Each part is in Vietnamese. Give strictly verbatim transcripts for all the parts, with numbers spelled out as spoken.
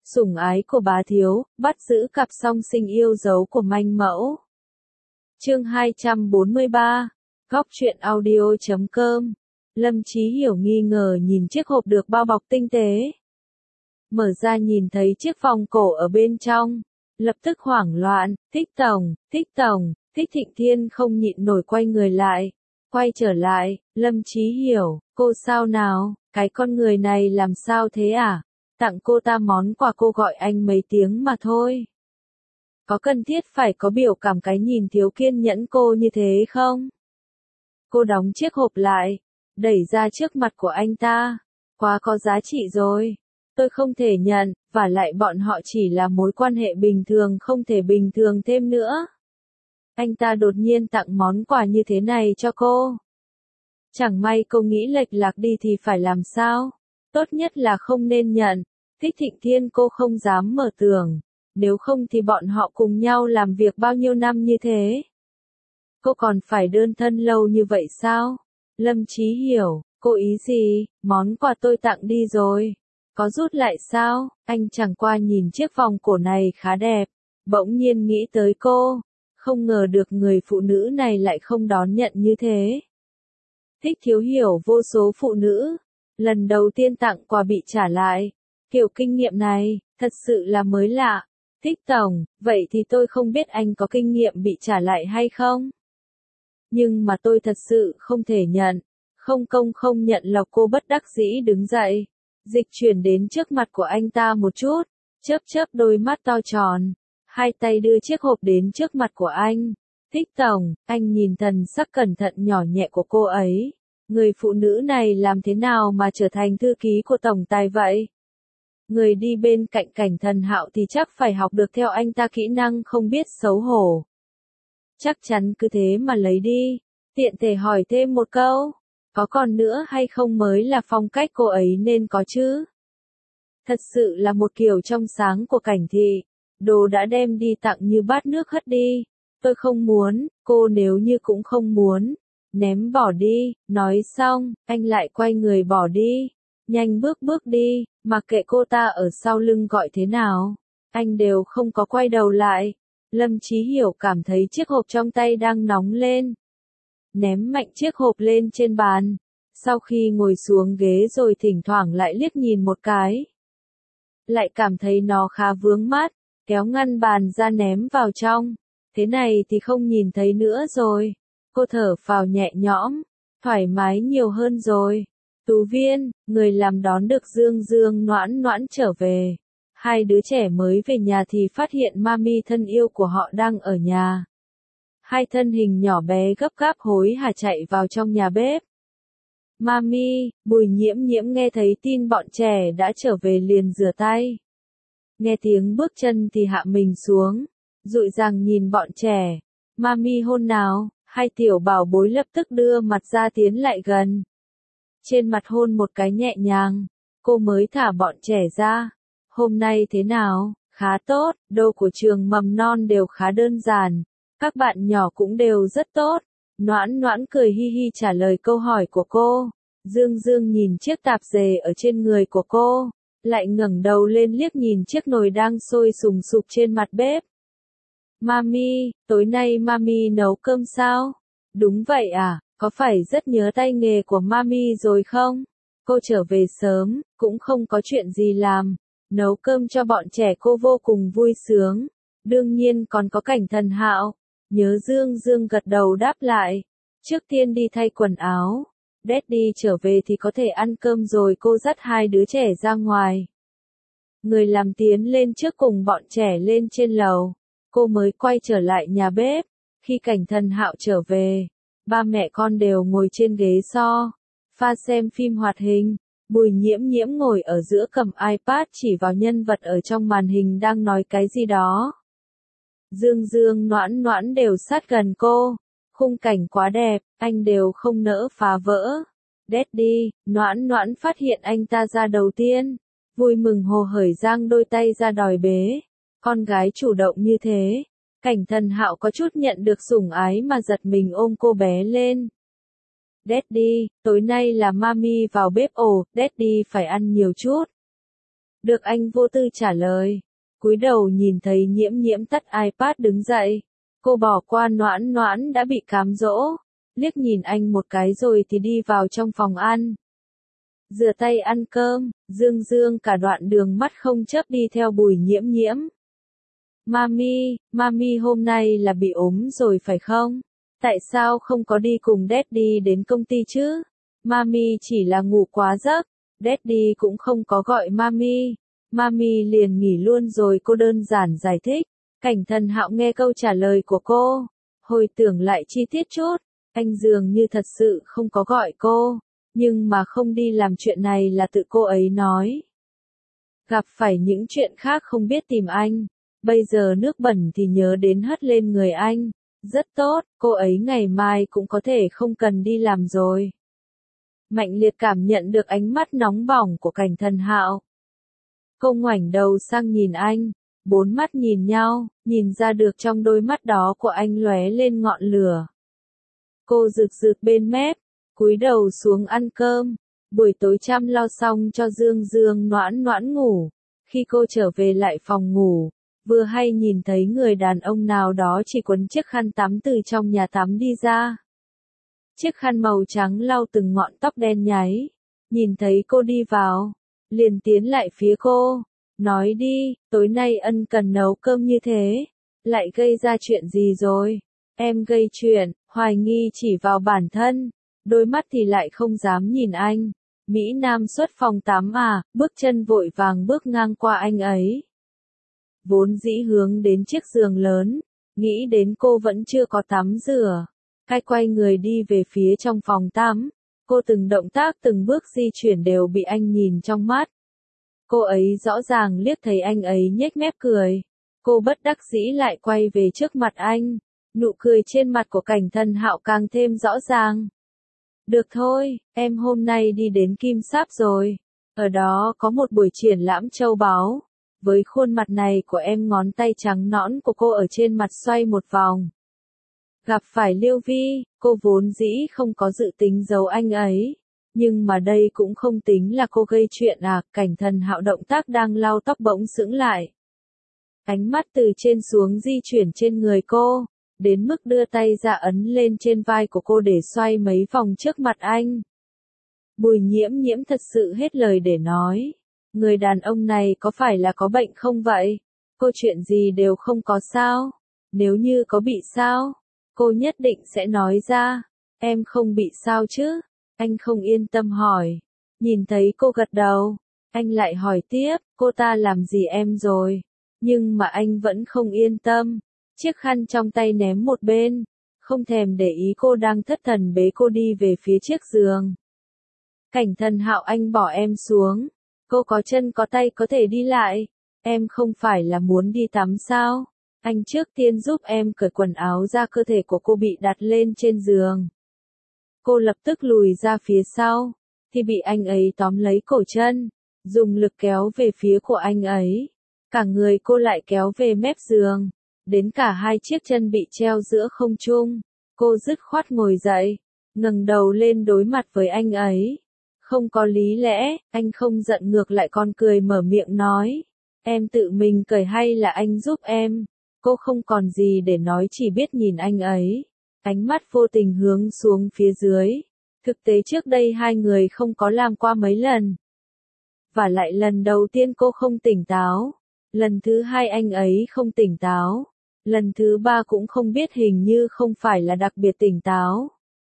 Sủng ái của bá thiếu, bắt giữ cặp song sinh yêu dấu của manh mẫu. Chương hai trăm bốn mươi ba, Góc truyện audio chấm com. Lâm Chí Hiểu nghi ngờ nhìn chiếc hộp được bao bọc tinh tế. Mở ra nhìn thấy chiếc vòng cổ ở bên trong, lập tức hoảng loạn, Thích tổng, Thích tổng, Thích Thịnh Thiên không nhịn nổi quay người lại. Quay trở lại, Lâm Chí Hiểu, cô sao nào, cái con người này làm sao thế à? Tặng cô ta món quà cô gọi anh mấy tiếng mà thôi. Có cần thiết phải có biểu cảm cái nhìn thiếu kiên nhẫn cô như thế không? Cô đóng chiếc hộp lại, đẩy ra trước mặt của anh ta. Quá có giá trị rồi. Tôi không thể nhận, và lại bọn họ chỉ là mối quan hệ bình thường không thể bình thường thêm nữa. Anh ta đột nhiên tặng món quà như thế này cho cô. Chẳng may cô nghĩ lệch lạc đi thì phải làm sao? Tốt nhất là không nên nhận. Thích Thịnh Thiên cô không dám mở tưởng. Nếu không thì bọn họ cùng nhau làm việc bao nhiêu năm như thế. Cô còn phải đơn thân lâu như vậy sao? Lâm Chí Hiểu, cô ý gì? Món quà tôi tặng đi rồi. Có rút lại sao? Anh chẳng qua nhìn chiếc vòng cổ này khá đẹp. Bỗng nhiên nghĩ tới cô. Không ngờ được người phụ nữ này lại không đón nhận như thế. Thích Thiếu Hiểu vô số phụ nữ. Lần đầu tiên tặng quà bị trả lại. Kiểu kinh nghiệm này, thật sự là mới lạ. Thích tổng, vậy thì tôi không biết anh có kinh nghiệm bị trả lại hay không? Nhưng mà tôi thật sự không thể nhận. Không công không nhận lộc cô bất đắc dĩ đứng dậy. Dịch chuyển đến trước mặt của anh ta một chút. Chớp chớp đôi mắt to tròn. Hai tay đưa chiếc hộp đến trước mặt của anh. Thích tổng, anh nhìn thần sắc cẩn thận nhỏ nhẹ của cô ấy. Người phụ nữ này làm thế nào mà trở thành thư ký của tổng tài vậy? Người đi bên cạnh Cảnh Thần Hạo thì chắc phải học được theo anh ta kỹ năng không biết xấu hổ. Chắc chắn cứ thế mà lấy đi. Tiện thể hỏi thêm một câu. Có còn nữa hay không mới là phong cách cô ấy nên có chứ? Thật sự là một kiểu trong sáng của Cảnh thị. Đồ đã đem đi tặng như bát nước hất đi. Tôi không muốn, cô nếu như cũng không muốn. Ném bỏ đi, nói xong, anh lại quay người bỏ đi. Nhanh bước bước đi, mặc kệ cô ta ở sau lưng gọi thế nào. Anh đều không có quay đầu lại. Lâm Chí Hiểu cảm thấy chiếc hộp trong tay đang nóng lên. Ném mạnh chiếc hộp lên trên bàn. Sau khi ngồi xuống ghế rồi thỉnh thoảng lại liếc nhìn một cái. Lại cảm thấy nó khá vướng mắt, kéo ngăn bàn ra ném vào trong. Thế này thì không nhìn thấy nữa rồi. Cô thở phào nhẹ nhõm, thoải mái nhiều hơn rồi. Tú Viên, người làm đón được Dương Dương Noãn Noãn trở về. Hai đứa trẻ mới về nhà thì phát hiện mami thân yêu của họ đang ở nhà. Hai thân hình nhỏ bé gấp gáp hối hả chạy vào trong nhà bếp. Mami, Bùi Nhiễm Nhiễm nghe thấy tin bọn trẻ đã trở về liền rửa tay. Nghe tiếng bước chân thì hạ mình xuống, dụi dàng nhìn bọn trẻ. Mami hôn nào, hai tiểu bảo bối lập tức đưa mặt ra tiến lại gần. Trên mặt hôn một cái nhẹ nhàng, cô mới thả bọn trẻ ra. Hôm nay thế nào? Khá tốt, đồ của trường mầm non đều khá đơn giản. Các bạn nhỏ cũng đều rất tốt. Noãn Noãn cười hi hi trả lời câu hỏi của cô. Dương Dương nhìn chiếc tạp dề ở trên người của cô, lại ngẩng đầu lên liếc nhìn chiếc nồi đang sôi sùng sục trên mặt bếp. Mami, tối nay Mami nấu cơm sao? Đúng vậy à, có phải rất nhớ tay nghề của Mami rồi không? Cô trở về sớm, cũng không có chuyện gì làm. Nấu cơm cho bọn trẻ cô vô cùng vui sướng. Đương nhiên còn có Cảnh Thần Hạo. Nhớ Dương Dương gật đầu đáp lại. Trước tiên đi thay quần áo. Daddy trở về thì có thể ăn cơm rồi cô dắt hai đứa trẻ ra ngoài. Người làm tiến lên trước cùng bọn trẻ lên trên lầu. Cô mới quay trở lại nhà bếp. Khi Cảnh Thần Hạo trở về, ba mẹ con đều ngồi trên ghế so. Pha xem phim hoạt hình. Bùi Nhiễm Nhiễm ngồi ở giữa cầm iPad chỉ vào nhân vật ở trong màn hình đang nói cái gì đó. Dương Dương Noãn Noãn đều sát gần cô. Khung cảnh quá đẹp, anh đều không nỡ phá vỡ. Daddy, Noãn Noãn phát hiện anh ta ra đầu tiên. Vui mừng hồ hởi giang đôi tay ra đòi bế. Con gái chủ động như thế. Cảnh Thần Hạo có chút nhận được sủng ái mà giật mình ôm cô bé lên. Daddy, tối nay là Mami vào bếp ồ, Daddy phải ăn nhiều chút. Được anh vô tư trả lời. Cúi đầu nhìn thấy Nhiễm Nhiễm tắt iPad đứng dậy. Cô bỏ qua Noãn Noãn đã bị cám dỗ. Liếc nhìn anh một cái rồi thì đi vào trong phòng ăn. Rửa tay ăn cơm, Dương Dương cả đoạn đường mắt không chớp đi theo Bùi Nhiễm Nhiễm. Mami, Mami hôm nay là bị ốm rồi phải không? Tại sao không có đi cùng Daddy đến công ty chứ? Mami chỉ là ngủ quá giấc, Daddy cũng không có gọi Mami. Mami liền nghỉ luôn rồi, cô đơn giản giải thích. Cảnh Thần Hạo nghe câu trả lời của cô, hồi tưởng lại chi tiết chút, anh dường như thật sự không có gọi cô, nhưng mà không đi làm chuyện này là tự cô ấy nói. Gặp phải những chuyện khác không biết tìm anh, bây giờ nước bẩn thì nhớ đến hất lên người anh. Rất tốt, cô ấy ngày mai cũng có thể không cần đi làm rồi. Mạnh Liệt cảm nhận được ánh mắt nóng bỏng của Cảnh Thần Hạo. Cô ngoảnh đầu sang nhìn anh, bốn mắt nhìn nhau, nhìn ra được trong đôi mắt đó của anh lóe lên ngọn lửa. Cô rực rực bên mép, cúi đầu xuống ăn cơm. Buổi tối chăm lo xong cho Dương Dương Noãn Noãn ngủ. Khi cô trở về lại phòng ngủ, vừa hay nhìn thấy người đàn ông nào đó chỉ quấn chiếc khăn tắm từ trong nhà tắm đi ra. Chiếc khăn màu trắng lau từng ngọn tóc đen nháy. Nhìn thấy cô đi vào, liền tiến lại phía cô, nói đi, tối nay ân cần nấu cơm như thế, lại gây ra chuyện gì rồi? Em gây chuyện, hoài nghi chỉ vào bản thân, đôi mắt thì lại không dám nhìn anh. Mỹ Nam xuất phòng tắm à, bước chân vội vàng bước ngang qua anh ấy. Vốn dĩ hướng đến chiếc giường lớn, nghĩ đến cô vẫn chưa có tắm rửa. Cái quay người đi về phía trong phòng tắm, cô từng động tác từng bước di chuyển đều bị anh nhìn trong mắt. Cô ấy rõ ràng liếc thấy anh ấy nhếch mép cười. Cô bất đắc dĩ lại quay về trước mặt anh, nụ cười trên mặt của Cảnh Thần Hạo càng thêm rõ ràng. Được thôi, em hôm nay đi đến Kim Sáp rồi, ở đó có một buổi triển lãm châu báu. Với khuôn mặt này của em, ngón tay trắng nõn của cô ở trên mặt xoay một vòng. Gặp phải Liêu Vi, cô vốn dĩ không có dự tính giấu anh ấy. Nhưng mà đây cũng không tính là cô gây chuyện à, Cảnh Thần Hạo động tác đang lau tóc bỗng sững lại. Ánh mắt từ trên xuống di chuyển trên người cô, đến mức đưa tay ra ấn lên trên vai của cô để xoay mấy vòng trước mặt anh. Bùi Nhiễm Nhiễm thật sự hết lời để nói. Người đàn ông này có phải là có bệnh không vậy? Cô chuyện gì đều không có sao? Nếu như có bị sao, cô nhất định sẽ nói ra. Em không bị sao chứ? Anh không yên tâm hỏi. Nhìn thấy cô gật đầu, anh lại hỏi tiếp, cô ta làm gì em rồi? Nhưng mà anh vẫn không yên tâm. Chiếc khăn trong tay ném một bên, không thèm để ý cô đang thất thần bế cô đi về phía chiếc giường. Cảnh Thần Hạo, anh bỏ em xuống. Cô có chân có tay có thể đi lại. Em không phải là muốn đi tắm sao? Anh trước tiên giúp em cởi quần áo ra, cơ thể của cô bị đặt lên trên giường. Cô lập tức lùi ra phía sau, thì bị anh ấy tóm lấy cổ chân, dùng lực kéo về phía của anh ấy. Cả người cô lại kéo về mép giường, đến cả hai chiếc chân bị treo giữa không trung. Cô dứt khoát ngồi dậy, ngẩng đầu lên đối mặt với anh ấy. Không có lý lẽ, anh không giận ngược lại còn cười mở miệng nói. Em tự mình cởi hay là anh giúp em? Cô không còn gì để nói, chỉ biết nhìn anh ấy. Ánh mắt vô tình hướng xuống phía dưới. Thực tế trước đây hai người không có làm qua mấy lần. Và lại lần đầu tiên cô không tỉnh táo. Lần thứ hai anh ấy không tỉnh táo. Lần thứ ba cũng không biết, hình như không phải là đặc biệt tỉnh táo.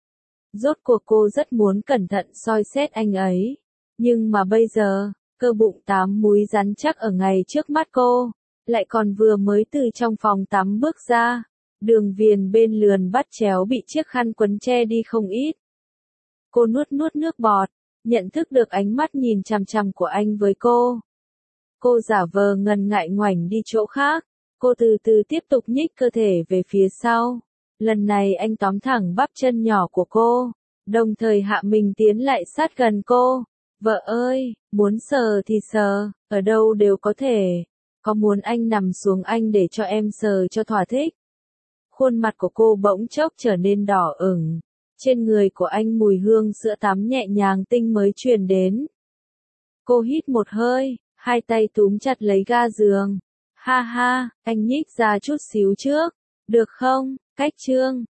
Rốt cuộc cô rất muốn cẩn thận soi xét anh ấy. Nhưng mà bây giờ, cơ bụng tám múi rắn chắc ở ngay trước mắt cô, lại còn vừa mới từ trong phòng tắm bước ra. Đường viền bên lườn bắt chéo bị chiếc khăn quấn che đi không ít. Cô nuốt nuốt nước bọt, nhận thức được ánh mắt nhìn chằm chằm của anh với cô. Cô giả vờ ngần ngại ngoảnh đi chỗ khác. Cô từ từ tiếp tục nhích cơ thể về phía sau. Lần này anh tóm thẳng bắp chân nhỏ của cô, đồng thời hạ mình tiến lại sát gần cô. Vợ ơi, muốn sờ thì sờ, ở đâu đều có thể. Có muốn anh nằm xuống anh để cho em sờ cho thỏa thích? Khuôn mặt của cô bỗng chốc trở nên đỏ ửng. Trên người của anh mùi hương sữa tắm nhẹ nhàng tinh mới truyền đến. Cô hít một hơi, hai tay túm chặt lấy ga giường. Ha ha, anh nhích ra chút xíu trước. Được không, Cách Trương?